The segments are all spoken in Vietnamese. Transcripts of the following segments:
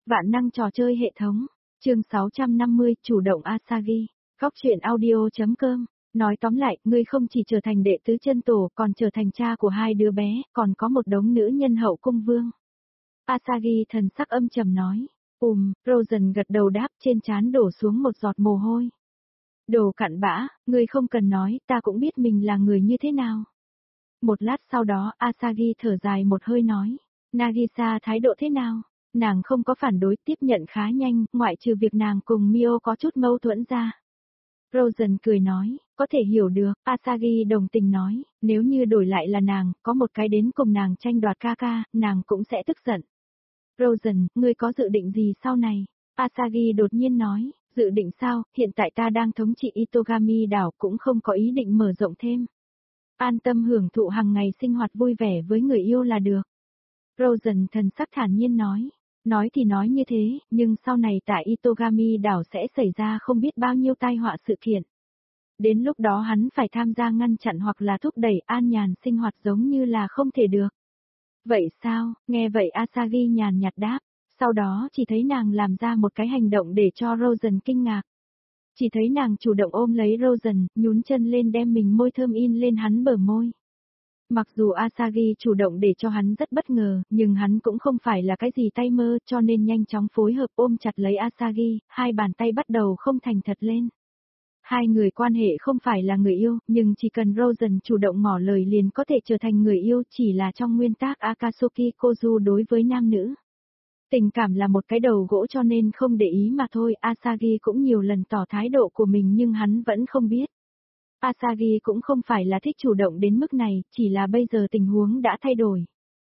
Vạn năng trò chơi hệ thống. Chương 650, chủ động Asagi. Góc truyện audio.com. Nói tóm lại, ngươi không chỉ trở thành đệ tứ chân tổ, còn trở thành cha của hai đứa bé, còn có một đống nữ nhân hậu cung vương. Asagi thần sắc âm trầm nói. Rosen gật đầu đáp, trên trán đổ xuống một giọt mồ hôi. Đồ cặn bã, ngươi không cần nói, ta cũng biết mình là người như thế nào. Một lát sau đó, Asagi thở dài một hơi nói. Nagisa thái độ thế nào? Nàng không có phản đối, tiếp nhận khá nhanh, ngoại trừ việc nàng cùng Mio có chút mâu thuẫn ra. Rosen cười nói, có thể hiểu được, Asagi đồng tình nói, nếu như đổi lại là nàng, có một cái đến cùng nàng tranh đoạt ca, nàng cũng sẽ tức giận. Rosen, ngươi có dự định gì sau này? Asagi đột nhiên nói, dự định sao, hiện tại ta đang thống trị Itogami đảo cũng không có ý định mở rộng thêm. An tâm hưởng thụ hàng ngày sinh hoạt vui vẻ với người yêu là được. Rosen thần sắc thản nhiên nói thì nói như thế, nhưng sau này tại Itogami đảo sẽ xảy ra không biết bao nhiêu tai họa sự kiện. Đến lúc đó hắn phải tham gia ngăn chặn hoặc là thúc đẩy an nhàn sinh hoạt giống như là không thể được. Vậy sao, nghe vậy Asagi nhàn nhạt đáp, sau đó chỉ thấy nàng làm ra một cái hành động để cho Rosen kinh ngạc. Chỉ thấy nàng chủ động ôm lấy Rosen, nhún chân lên đem mình môi thơm in lên hắn bờ môi. Mặc dù Asagi chủ động để cho hắn rất bất ngờ, nhưng hắn cũng không phải là cái gì tay mơ cho nên nhanh chóng phối hợp ôm chặt lấy Asagi, hai bàn tay bắt đầu không thành thật lên. Hai người quan hệ không phải là người yêu, nhưng chỉ cần Rosen chủ động ngỏ lời liền có thể trở thành người yêu chỉ là trong nguyên tắc Akatsuki Kozu đối với nam nữ. Tình cảm là một cái đầu gỗ cho nên không để ý mà thôi, Asagi cũng nhiều lần tỏ thái độ của mình nhưng hắn vẫn không biết. Asagi cũng không phải là thích chủ động đến mức này, chỉ là bây giờ tình huống đã thay đổi.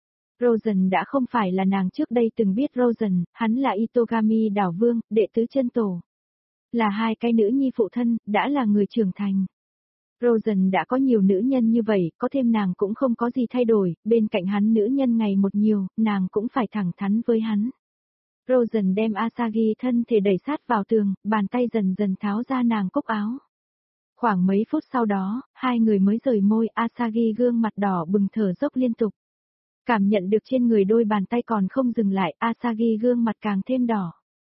Rosen đã không phải là nàng trước đây từng biết Rosen, hắn là Itogami đảo vương, đệ tứ chân tổ. Là hai cái nữ nhi phụ thân, đã là người trưởng thành. Rosen đã có nhiều nữ nhân như vậy, có thêm nàng cũng không có gì thay đổi, bên cạnh hắn nữ nhân ngày một nhiều, nàng cũng phải thẳng thắn với hắn. Rosen đem Asagi thân thể đẩy sát vào tường, bàn tay dần dần tháo ra nàng cúc áo. Khoảng mấy phút sau đó, hai người mới rời môi, Asagi gương mặt đỏ bừng thở dốc liên tục. Cảm nhận được trên người đôi bàn tay còn không dừng lại, Asagi gương mặt càng thêm đỏ.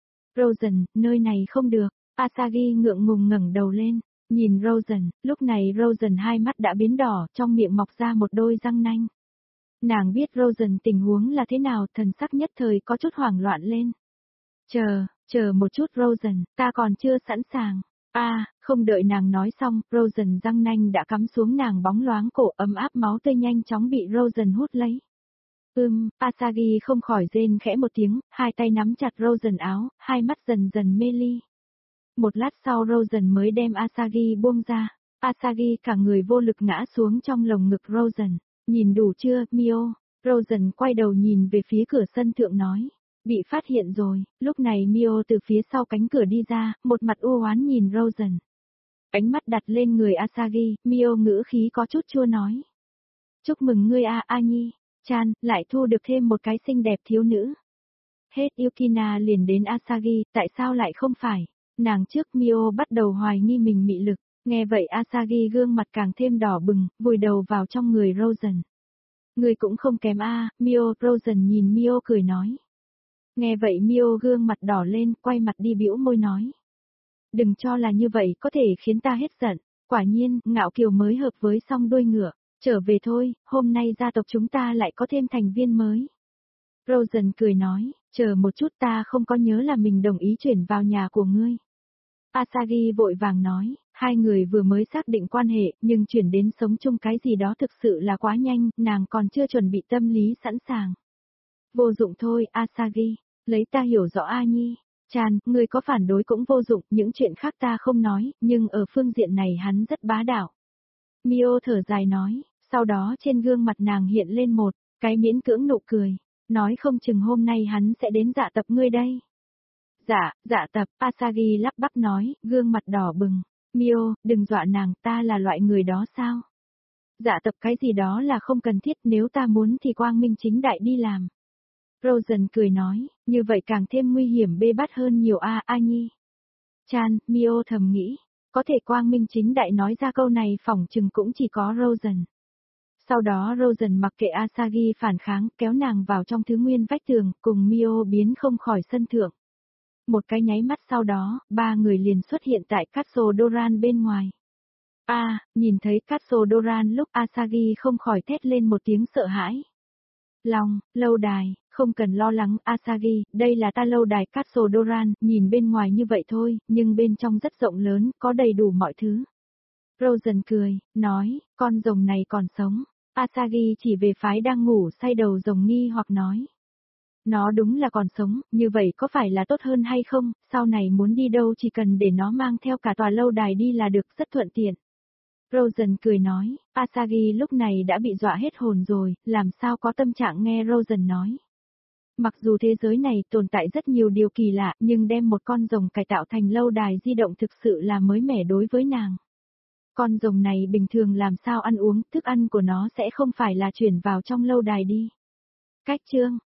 Rosen, nơi này không được, Asagi ngượng ngùng ngẩng đầu lên, nhìn Rosen, lúc này Rosen hai mắt đã biến đỏ, trong miệng mọc ra một đôi răng nanh. Nàng biết Rosen tình huống là thế nào, thần sắc nhất thời có chút hoảng loạn lên. Chờ một chút Rosen, ta còn chưa sẵn sàng. Không đợi nàng nói xong, Rosen răng nanh đã cắm xuống nàng bóng loáng cổ, ấm áp máu tươi nhanh chóng bị Rosen hút lấy. Asagi không khỏi rên khẽ một tiếng, hai tay nắm chặt Rosen áo, hai mắt dần dần mê ly. Một lát sau Rosen mới đem Asagi buông ra. Asagi cả người vô lực ngã xuống trong lồng ngực Rosen. Nhìn đủ chưa, Mio? Rosen quay đầu nhìn về phía cửa sân thượng nói. Bị phát hiện rồi, lúc này Mio từ phía sau cánh cửa đi ra, một mặt u oán nhìn Rosen. Ánh mắt đặt lên người Asagi, Mio ngữ khí có chút chua nói. Chúc mừng ngươi Nhi, Chan, lại thu được thêm một cái xinh đẹp thiếu nữ. Hết Yukina liền đến Asagi, tại sao lại không phải? Nàng trước Mio bắt đầu hoài nghi mình mị lực, nghe vậy Asagi gương mặt càng thêm đỏ bừng, vùi đầu vào trong người Rosen. Người cũng không kém Mio, Rosen nhìn Mio cười nói. Nghe vậy Mio gương mặt đỏ lên, quay mặt đi bĩu môi nói. Đừng cho là như vậy có thể khiến ta hết giận, quả nhiên, ngạo kiều mới hợp với song đuôi ngựa, trở về thôi, hôm nay gia tộc chúng ta lại có thêm thành viên mới. Rosen cười nói, chờ một chút ta không có nhớ là mình đồng ý chuyển vào nhà của ngươi. Asagi vội vàng nói, hai người vừa mới xác định quan hệ, nhưng chuyển đến sống chung cái gì đó thực sự là quá nhanh, nàng còn chưa chuẩn bị tâm lý sẵn sàng. Vô dụng thôi, Asagi, lấy ta hiểu rõ Nhi. Chan, ngươi có phản đối cũng vô dụng, những chuyện khác ta không nói, nhưng ở phương diện này hắn rất bá đạo. Mio thở dài nói, sau đó trên gương mặt nàng hiện lên một cái miễn cưỡng nụ cười, nói không chừng hôm nay hắn sẽ đến dạ tập ngươi đây. Dạ tập, Asagi lắp bắp nói, gương mặt đỏ bừng. Mio, đừng dọa nàng, ta là loại người đó sao? Dạ tập cái gì đó là không cần thiết, nếu ta muốn thì quang minh chính đại đi làm. Rosen cười nói, như vậy càng thêm nguy hiểm bê bát hơn nhiều Nhi. Chan, Mio thầm nghĩ, có thể quang minh chính đại nói ra câu này phỏng chừng cũng chỉ có Rosen. Sau đó Rosen mặc kệ Asagi phản kháng, kéo nàng vào trong thứ nguyên vách tường, cùng Mio biến không khỏi sân thượng. Một cái nháy mắt sau đó, ba người liền xuất hiện tại Castle Doran bên ngoài. Nhìn thấy Castle Doran lúc Asagi không khỏi thét lên một tiếng sợ hãi. Lâu đài, không cần lo lắng Asagi, đây là ta lâu đài Castle Doran, nhìn bên ngoài như vậy thôi, nhưng bên trong rất rộng lớn, có đầy đủ mọi thứ. Rosen cười, nói, con rồng này còn sống. Asagi chỉ về phái đang ngủ say đầu rồng nghi hoặc nói. Nó đúng là còn sống, như vậy có phải là tốt hơn hay không, sau này muốn đi đâu chỉ cần để nó mang theo cả tòa lâu đài đi là được, rất thuận tiện. Rosen cười nói, Asagi lúc này đã bị dọa hết hồn rồi, làm sao có tâm trạng nghe Rosen nói. Mặc dù thế giới này tồn tại rất nhiều điều kỳ lạ, nhưng đem một con rồng cải tạo thành lâu đài di động thực sự là mới mẻ đối với nàng. Con rồng này bình thường làm sao ăn uống, thức ăn của nó sẽ không phải là chuyển vào trong lâu đài đi. Cách chương